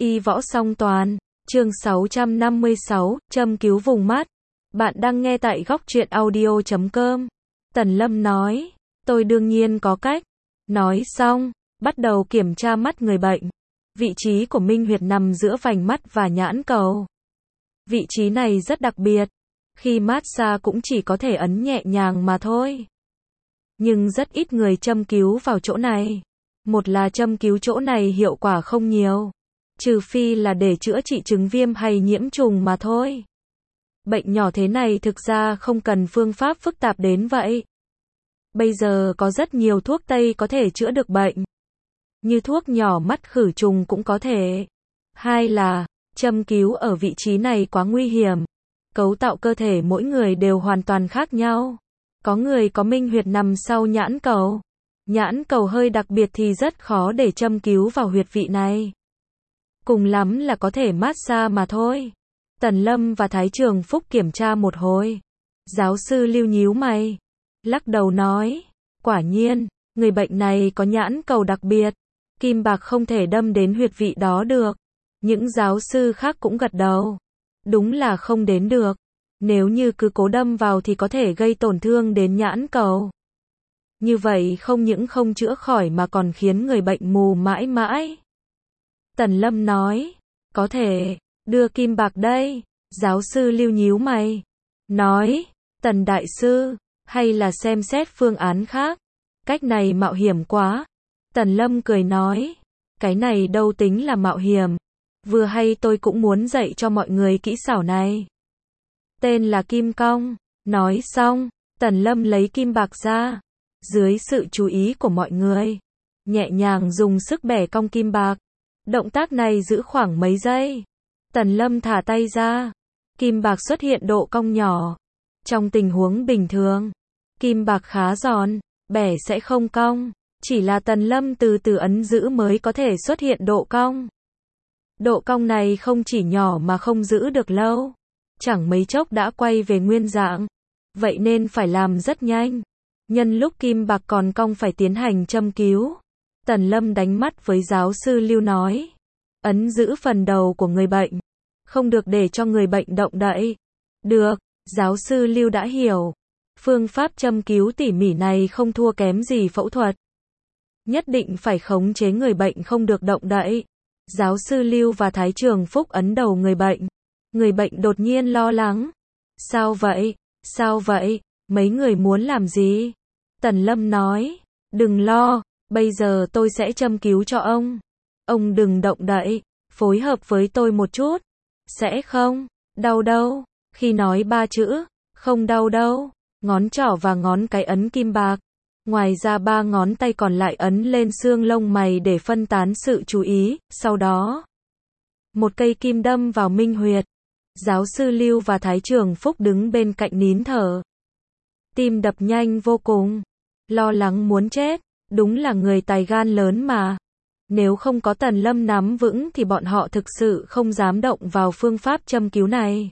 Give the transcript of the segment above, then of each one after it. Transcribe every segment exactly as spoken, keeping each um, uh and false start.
Y võ song toàn, chương sáu trăm năm mươi sáu, châm cứu vùng mắt. Bạn đang nghe tại góc truyện audio chấm com. Tần Lâm nói, tôi đương nhiên có cách. Nói xong, bắt đầu kiểm tra mắt người bệnh. Vị trí của minh huyệt nằm giữa vành mắt và nhãn cầu. Vị trí này rất đặc biệt. Khi massage cũng chỉ có thể ấn nhẹ nhàng mà thôi. Nhưng rất ít người châm cứu vào chỗ này. Một là châm cứu chỗ này hiệu quả không nhiều. Trừ phi là để chữa trị chứng viêm hay nhiễm trùng mà thôi. Bệnh nhỏ thế này thực ra không cần phương pháp phức tạp đến vậy. Bây giờ có rất nhiều thuốc Tây có thể chữa được bệnh. Như thuốc nhỏ mắt khử trùng cũng có thể. Hai là, châm cứu ở vị trí này quá nguy hiểm. Cấu tạo cơ thể mỗi người đều hoàn toàn khác nhau. Có người có minh huyệt nằm sau nhãn cầu. Nhãn cầu hơi đặc biệt thì rất khó để châm cứu vào huyệt vị này. Cùng lắm là có thể massage mà thôi. Tần Lâm và Thái Trường Phúc kiểm tra một hồi. Giáo sư Lưu nhíu mày, lắc đầu nói, quả nhiên, người bệnh này có nhãn cầu đặc biệt. Kim bạc không thể đâm đến huyệt vị đó được. Những giáo sư khác cũng gật đầu. Đúng là không đến được. Nếu như cứ cố đâm vào thì có thể gây tổn thương đến nhãn cầu. Như vậy không những không chữa khỏi mà còn khiến người bệnh mù mãi mãi. Tần Lâm nói, có thể, đưa kim bạc đây. Giáo sư Lưu nhíu mày, nói, Tần Đại Sư, hay là xem xét phương án khác. Cách này mạo hiểm quá. Tần Lâm cười nói, cái này đâu tính là mạo hiểm. Vừa hay tôi cũng muốn dạy cho mọi người kỹ xảo này. Tên là kim cong. Nói xong, Tần Lâm lấy kim bạc ra. Dưới sự chú ý của mọi người, nhẹ nhàng dùng sức bẻ cong kim bạc. Động tác này giữ khoảng mấy giây. Tần Lâm thả tay ra. Kim bạc xuất hiện độ cong nhỏ. Trong tình huống bình thường, kim bạc khá giòn, bẻ sẽ không cong. Chỉ là Tần Lâm từ từ ấn giữ mới có thể xuất hiện độ cong. Độ cong này không chỉ nhỏ mà không giữ được lâu. Chẳng mấy chốc đã quay về nguyên dạng. Vậy nên phải làm rất nhanh. Nhân lúc kim bạc còn cong phải tiến hành châm cứu. Tần Lâm đánh mắt với giáo sư Lưu nói. Ấn giữ phần đầu của người bệnh. Không được để cho người bệnh động đậy. Được, giáo sư Lưu đã hiểu. Phương pháp châm cứu tỉ mỉ này không thua kém gì phẫu thuật. Nhất định phải khống chế người bệnh không được động đậy. Giáo sư Lưu và Thái Trường Phúc ấn đầu người bệnh. Người bệnh đột nhiên lo lắng. Sao vậy? Sao vậy? Mấy người muốn làm gì? Tần Lâm nói. Đừng lo, bây giờ tôi sẽ châm cứu cho ông. Ông đừng động đậy, phối hợp với tôi một chút. Sẽ không đau đâu. Khi nói ba chữ, không đau đâu. Ngón trỏ và ngón cái ấn kim bạc. Ngoài ra ba ngón tay còn lại ấn lên xương lông mày để phân tán sự chú ý. Sau đó, một cây kim đâm vào minh huyệt. Giáo sư Lưu và Thái Trường Phúc đứng bên cạnh nín thở. Tim đập nhanh vô cùng. Lo lắng muốn chết. Đúng là người tài gan lớn mà. Nếu không có Tần Lâm nắm vững thì bọn họ thực sự không dám động vào phương pháp châm cứu này.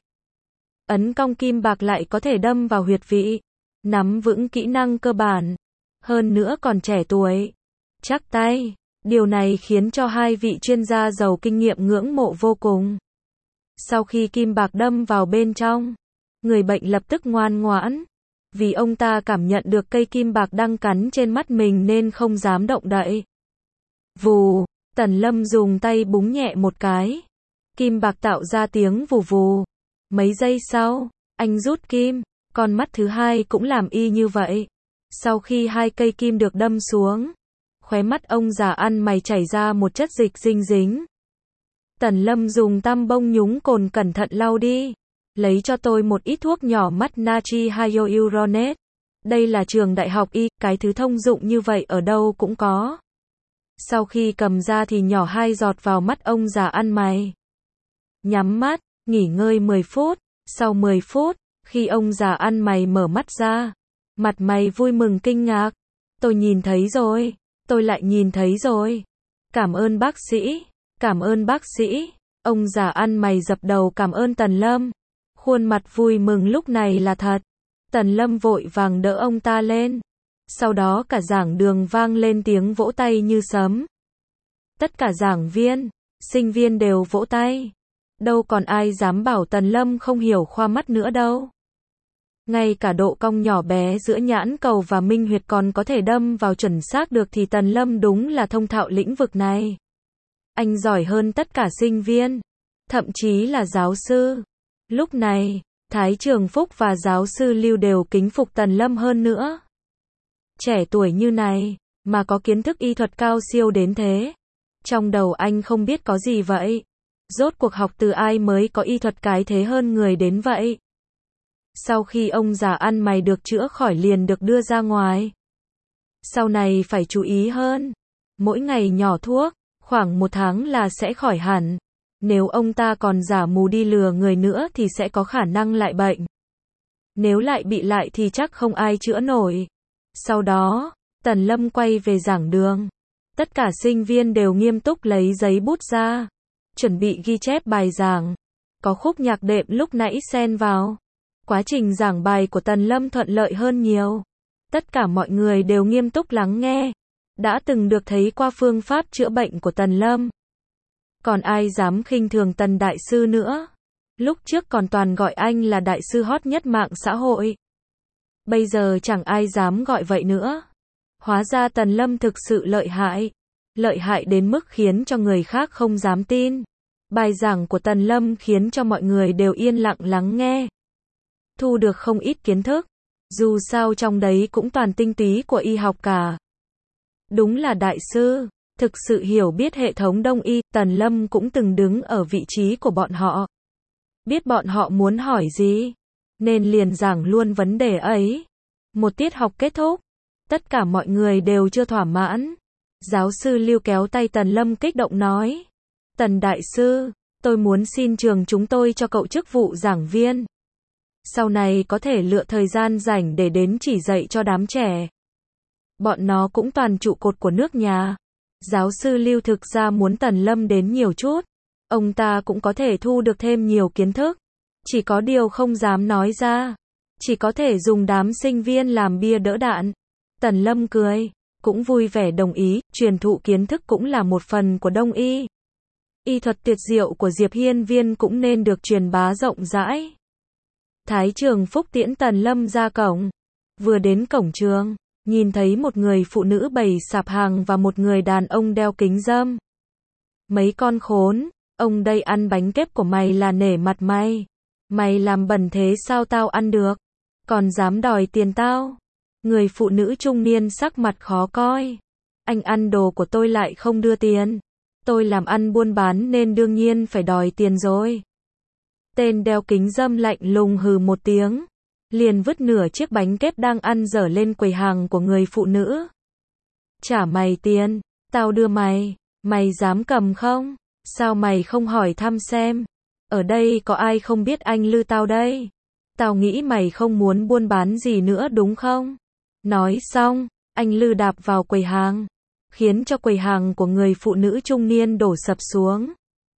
Ấn cong kim bạc lại có thể đâm vào huyệt vị. Nắm vững kỹ năng cơ bản. Hơn nữa còn trẻ tuổi. Chắc tay. Điều này khiến cho hai vị chuyên gia giàu kinh nghiệm ngưỡng mộ vô cùng. Sau khi kim bạc đâm vào bên trong, người bệnh lập tức ngoan ngoãn. Vì ông ta cảm nhận được cây kim bạc đang cắn trên mắt mình nên không dám động đậy. Vù, Tần Lâm dùng tay búng nhẹ một cái. Kim bạc tạo ra tiếng vù vù. Mấy giây sau, anh rút kim, con mắt thứ hai cũng làm y như vậy. Sau khi hai cây kim được đâm xuống, khóe mắt ông già ăn mày chảy ra một chất dịch dinh dính. Tần Lâm dùng tăm bông nhúng cồn cẩn thận lau đi. Lấy cho tôi một ít thuốc nhỏ mắt natri hyaluronate. Đây là trường đại học y, cái thứ thông dụng như vậy ở đâu cũng có. Sau khi cầm ra thì nhỏ hai giọt vào mắt ông già ăn mày. Nhắm mắt, nghỉ ngơi mười phút. Sau mười phút, khi ông già ăn mày mở mắt ra, mặt mày vui mừng kinh ngạc. Tôi nhìn thấy rồi, tôi lại nhìn thấy rồi. Cảm ơn bác sĩ, cảm ơn bác sĩ. Ông già ăn mày dập đầu cảm ơn Tần Lâm. Khuôn mặt vui mừng lúc này là thật. Tần Lâm vội vàng đỡ ông ta lên. Sau đó cả giảng đường vang lên tiếng vỗ tay như sấm. Tất cả giảng viên, Sinh viên đều vỗ tay. Đâu còn ai dám bảo Tần Lâm không hiểu khoa mắt nữa đâu. Ngay cả độ cong nhỏ bé giữa nhãn cầu và minh huyệt còn có thể đâm vào chuẩn xác được thì Tần Lâm đúng là thông thạo lĩnh vực này. Anh giỏi hơn tất cả sinh viên, thậm chí là giáo sư. Lúc này, Thái Trường Phúc và giáo sư Lưu đều kính phục Tần Lâm hơn nữa. Trẻ tuổi như này, mà có kiến thức y thuật cao siêu đến thế. Trong đầu anh không biết có gì vậy. Rốt cuộc học từ ai mới có y thuật cái thế hơn người đến vậy. Sau khi ông già ăn mày được chữa khỏi liền được đưa ra ngoài. Sau này phải chú ý hơn. Mỗi ngày nhỏ thuốc, khoảng một tháng là sẽ khỏi hẳn. Nếu ông ta còn giả mù đi lừa người nữa thì sẽ có khả năng lại bệnh. Nếu lại bị lại thì chắc không ai chữa nổi. Sau đó, Tần Lâm quay về giảng đường. Tất cả sinh viên đều nghiêm túc lấy giấy bút ra, chuẩn bị ghi chép bài giảng. Có khúc nhạc đệm lúc nãy xen vào. Quá trình giảng bài của Tần Lâm thuận lợi hơn nhiều. Tất cả mọi người đều nghiêm túc lắng nghe. Đã từng được thấy qua phương pháp chữa bệnh của Tần Lâm. Còn ai dám khinh thường Tần Đại Sư nữa. Lúc trước còn toàn gọi anh là Đại Sư hot nhất mạng xã hội. Bây giờ chẳng ai dám gọi vậy nữa. Hóa ra Tần Lâm thực sự lợi hại. Lợi hại đến mức khiến cho người khác không dám tin. Bài giảng của Tần Lâm khiến cho mọi người đều yên lặng lắng nghe. Thu được không ít kiến thức. Dù sao trong đấy cũng toàn tinh túy của y học cả. Đúng là đại sư, thực sự hiểu biết hệ thống đông y. Tần Lâm cũng từng đứng ở vị trí của bọn họ. Biết bọn họ muốn hỏi gì, nên liền giảng luôn vấn đề ấy. Một tiết học kết thúc. Tất cả mọi người đều chưa thỏa mãn. Giáo sư Lưu kéo tay Tần Lâm kích động nói. Tần Đại Sư, tôi muốn xin trường chúng tôi cho cậu chức vụ giảng viên. Sau này có thể lựa thời gian rảnh để đến chỉ dạy cho đám trẻ. Bọn nó cũng toàn trụ cột của nước nhà. Giáo sư Lưu thực ra muốn Tần Lâm đến nhiều chút. Ông ta cũng có thể thu được thêm nhiều kiến thức. Chỉ có điều không dám nói ra. Chỉ có thể dùng đám sinh viên làm bia đỡ đạn. Tần Lâm cười, cũng vui vẻ đồng ý, truyền thụ kiến thức cũng là một phần của đông y. Y thuật tuyệt diệu của Diệp Hiên Viên cũng nên được truyền bá rộng rãi. Thái Trường Phúc tiễn Tần Lâm ra cổng. Vừa đến cổng trường, nhìn thấy một người phụ nữ bày sạp hàng và một người đàn ông đeo kính râm. Mấy con khốn, ông đây ăn bánh kép của mày là nể mặt mày. Mày làm bẩn thế sao tao ăn được? Còn dám đòi tiền tao? Người phụ nữ trung niên sắc mặt khó coi. Anh ăn đồ của tôi lại không đưa tiền. Tôi làm ăn buôn bán nên đương nhiên phải đòi tiền rồi. Tên đeo kính râm lạnh lùng hừ một tiếng. Liền vứt nửa chiếc bánh kép đang ăn dở lên quầy hàng của người phụ nữ. Trả mày tiền, tao đưa mày. Mày dám cầm không? Sao mày không hỏi thăm xem? Ở đây có ai không biết anh Lư tao đây? Tao nghĩ mày không muốn buôn bán gì nữa đúng không? Nói xong, anh Lư đạp vào quầy hàng, khiến cho quầy hàng của người phụ nữ trung niên đổ sập xuống.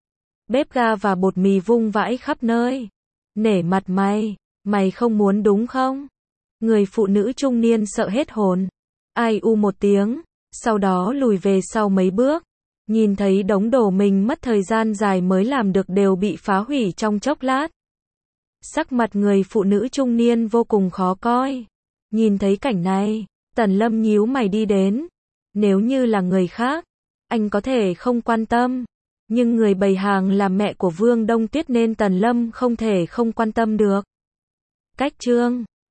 Bếp ga và bột mì vung vãi khắp nơi. Nể mặt mày, mày không muốn đúng không? Người phụ nữ trung niên sợ hết hồn. Ai u một tiếng, sau đó lùi về sau mấy bước. Nhìn thấy đống đồ mình mất thời gian dài mới làm được đều bị phá hủy trong chốc lát. Sắc mặt người phụ nữ trung niên vô cùng khó coi. Nhìn thấy cảnh này, Tần Lâm nhíu mày đi đến. Nếu như là người khác, anh có thể không quan tâm. Nhưng người bày hàng là mẹ của Vương Đông Tuyết nên Tần Lâm không thể không quan tâm được. Cách chương